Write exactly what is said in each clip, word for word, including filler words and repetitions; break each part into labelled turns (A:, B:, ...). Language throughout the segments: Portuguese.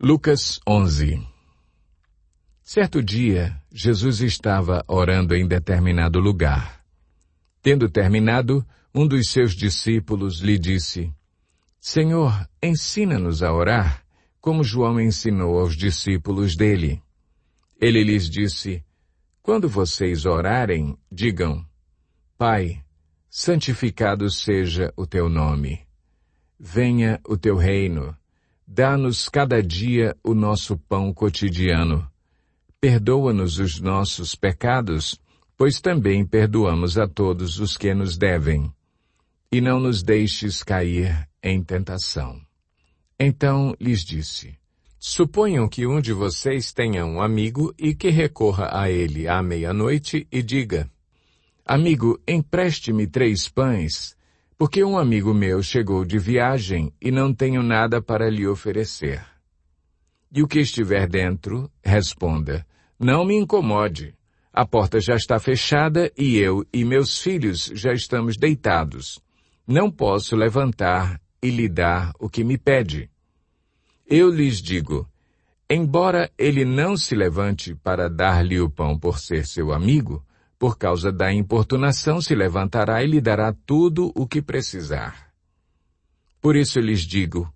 A: Lucas onze. Certo dia, Jesus estava orando em determinado lugar. Tendo terminado, um dos seus discípulos lhe disse: Senhor, ensina-nos a orar, como João ensinou aos discípulos dele. Ele lhes disse: Quando vocês orarem, digam: Pai, santificado seja o teu nome. Venha o teu reino. Dá-nos cada dia o nosso pão cotidiano. Perdoa-nos os nossos pecados, pois também perdoamos a todos os que nos devem. E não nos deixes cair em tentação. Então lhes disse: Suponham que um de vocês tenha um amigo e que recorra a ele à meia-noite e diga: Amigo, empreste-me três pães, porque um amigo meu chegou de viagem e não tenho nada para lhe oferecer. E o que estiver dentro, responda: Não me incomode. A porta já está fechada e eu e meus filhos já estamos deitados. Não posso levantar e lhe dar o que me pede. Eu lhes digo, embora ele não se levante para dar-lhe o pão por ser seu amigo, por causa da importunação se levantará e lhe dará tudo o que precisar. Por isso lhes digo,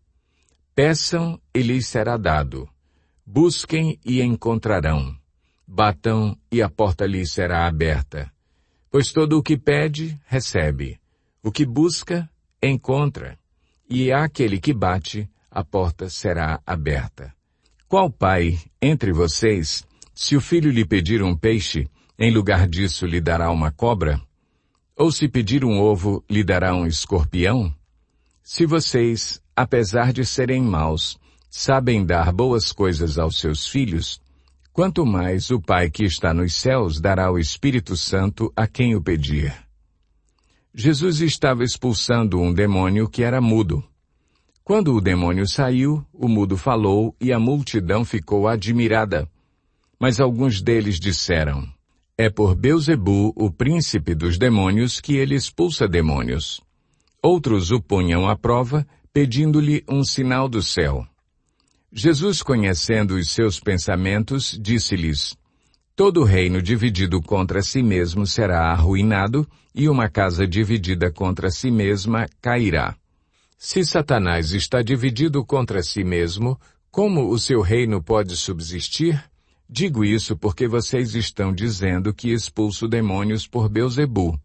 A: peçam e lhes será dado. Busquem e encontrarão. Batam e a porta lhes será aberta. Pois todo o que pede, recebe. O que busca, encontra. E àquele que bate, a porta será aberta. Qual pai, entre vocês, se o filho lhe pedir um peixe, em lugar disso lhe dará uma cobra? Ou se pedir um ovo, lhe dará um escorpião? Se vocês, apesar de serem maus, sabem dar boas coisas aos seus filhos, quanto mais o Pai que está nos céus dará o Espírito Santo a quem o pedir. Jesus estava expulsando um demônio que era mudo. Quando o demônio saiu, o mudo falou e a multidão ficou admirada. Mas alguns deles disseram: É por Beelzebu, o príncipe dos demônios, que ele expulsa demônios. Outros o punham à prova, pedindo-lhe um sinal do céu. Jesus, conhecendo os seus pensamentos, disse-lhes: Todo reino dividido contra si mesmo será arruinado, e uma casa dividida contra si mesma cairá. Se Satanás está dividido contra si mesmo, como o seu reino pode subsistir? Digo isso porque vocês estão dizendo que expulso demônios por Beelzebu.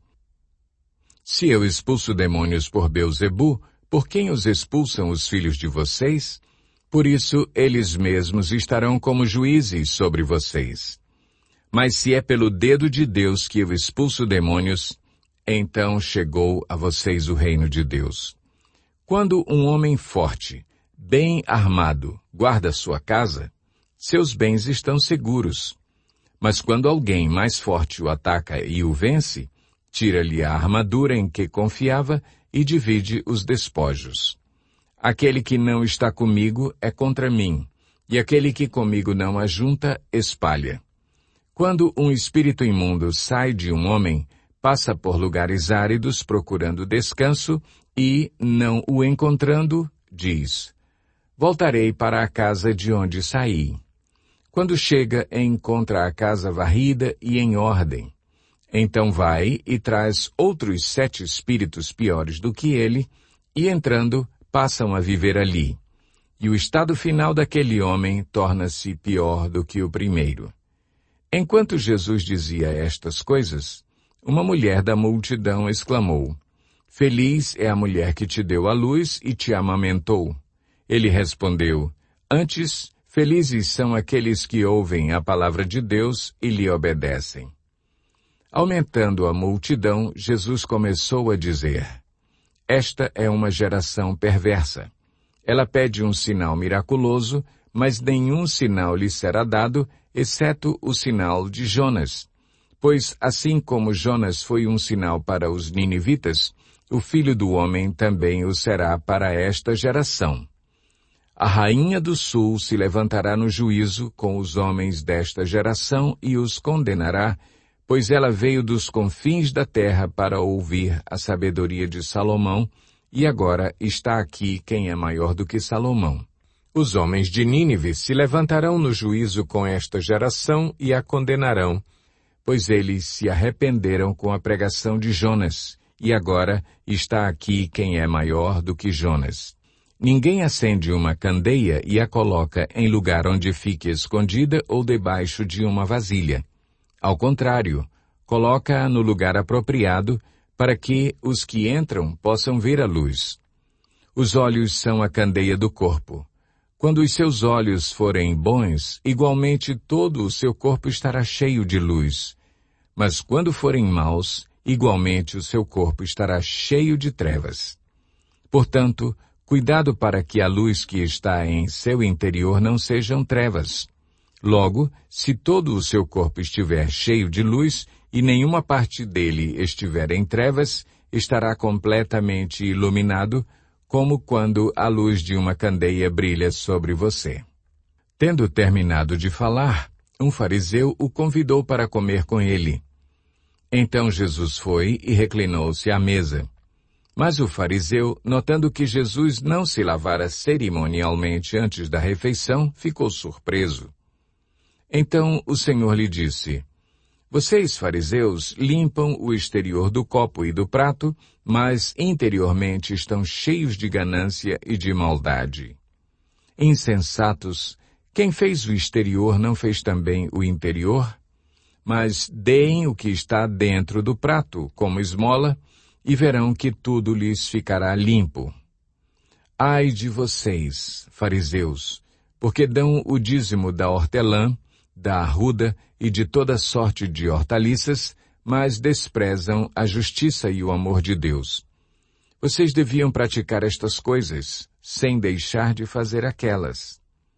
A: Se eu expulso demônios por Beelzebu, por quem os expulsam os filhos de vocês? Por isso, eles mesmos estarão como juízes sobre vocês. Mas se é pelo dedo de Deus que eu expulso demônios, então chegou a vocês o reino de Deus. Quando um homem forte, bem armado, guarda sua casa, seus bens estão seguros. Mas quando alguém mais forte o ataca e o vence, tira-lhe a armadura em que confiava e divide os despojos. Aquele que não está comigo é contra mim, e aquele que comigo não ajunta, espalha. Quando um espírito imundo sai de um homem, passa por lugares áridos procurando descanso e, não o encontrando, diz: Voltarei para a casa de onde saí. Quando chega, encontra a casa varrida e em ordem. Então vai e traz outros sete espíritos piores do que ele, e entrando, passam a viver ali. E o estado final daquele homem torna-se pior do que o primeiro. Enquanto Jesus dizia estas coisas, uma mulher da multidão exclamou: Feliz é a mulher que te deu à luz e te amamentou. Ele respondeu: Antes, felizes são aqueles que ouvem a palavra de Deus e lhe obedecem. Aumentando a multidão, Jesus começou a dizer: Esta é uma geração perversa. Ela pede um sinal miraculoso, mas nenhum sinal lhe será dado, exceto o sinal de Jonas. Pois assim como Jonas foi um sinal para os ninivitas, o Filho do Homem também o será para esta geração. A rainha do sul se levantará no juízo com os homens desta geração e os condenará, pois ela veio dos confins da terra para ouvir a sabedoria de Salomão, e agora está aqui quem é maior do que Salomão. Os homens de Nínive se levantarão no juízo com esta geração e a condenarão, pois eles se arrependeram com a pregação de Jonas, e agora está aqui quem é maior do que Jonas. Ninguém acende uma candeia e a coloca em lugar onde fique escondida ou debaixo de uma vasilha. Ao contrário, coloca-a no lugar apropriado para que os que entram possam ver a luz. Os olhos são a candeia do corpo. Quando os seus olhos forem bons, igualmente todo o seu corpo estará cheio de luz. Mas quando forem maus, igualmente o seu corpo estará cheio de trevas. Portanto, cuidado para que a luz que está em seu interior não sejam trevas. Logo, se todo o seu corpo estiver cheio de luz e nenhuma parte dele estiver em trevas, estará completamente iluminado, como quando a luz de uma candeia brilha sobre você. Tendo terminado de falar, um fariseu o convidou para comer com ele. Então Jesus foi e reclinou-se à mesa. Mas o fariseu, notando que Jesus não se lavara cerimonialmente antes da refeição, ficou surpreso. Então o Senhor lhe disse: Vocês, fariseus, limpam o exterior do copo e do prato, mas interiormente estão cheios de ganância e de maldade. Insensatos, quem fez o exterior não fez também o interior? Mas deem o que está dentro do prato, como esmola, e verão que tudo lhes ficará limpo. Ai de vocês, fariseus, porque dão o dízimo da hortelã, da arruda e de toda sorte de hortaliças, mas desprezam a justiça e o amor de Deus. Vocês deviam praticar estas coisas, sem deixar de fazer aquelas.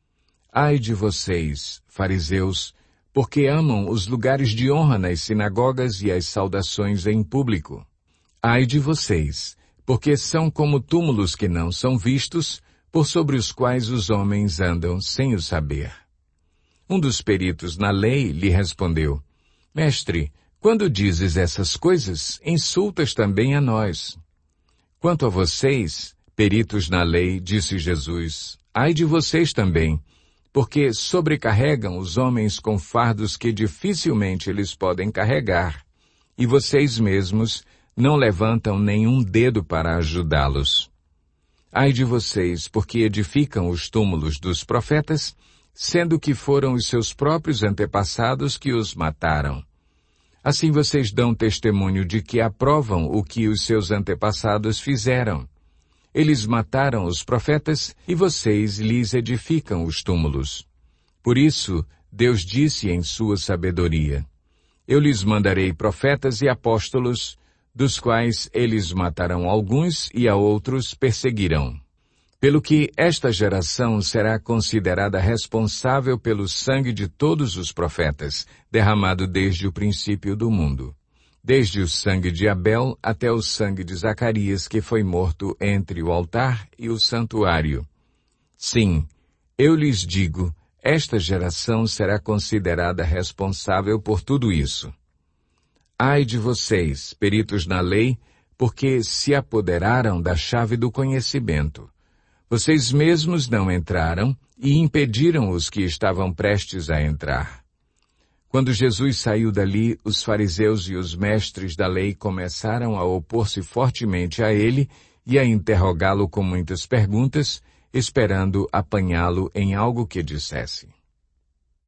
A: Ai de vocês, fariseus, porque amam os lugares de honra nas sinagogas e as saudações em público. Ai de vocês, porque são como túmulos que não são vistos, por sobre os quais os homens andam sem o saber. Um dos peritos na lei lhe respondeu: Mestre, quando dizes essas coisas, insultas também a nós. Quanto a vocês, peritos na lei, disse Jesus, ai de vocês também, porque sobrecarregam os homens com fardos que dificilmente eles podem carregar, e vocês mesmos não levantam nenhum dedo para ajudá-los. Ai de vocês, porque edificam os túmulos dos profetas, sendo que foram os seus próprios antepassados que os mataram. Assim vocês dão testemunho de que aprovam o que os seus antepassados fizeram. Eles mataram os profetas e vocês lhes edificam os túmulos. Por isso, Deus disse em sua sabedoria: Eu lhes mandarei profetas e apóstolos, dos quais eles matarão alguns e a outros perseguirão. Pelo que esta geração será considerada responsável pelo sangue de todos os profetas, derramado desde o princípio do mundo, desde o sangue de Abel até o sangue de Zacarias, que foi morto entre o altar e o santuário. Sim, eu lhes digo, esta geração será considerada responsável por tudo isso. Ai de vocês, peritos na lei, porque se apoderaram da chave do conhecimento. Vocês mesmos não entraram e impediram os que estavam prestes a entrar. Quando Jesus saiu dali, os fariseus e os mestres da lei começaram a opor-se fortemente a ele e a interrogá-lo com muitas perguntas, esperando apanhá-lo em algo que dissesse.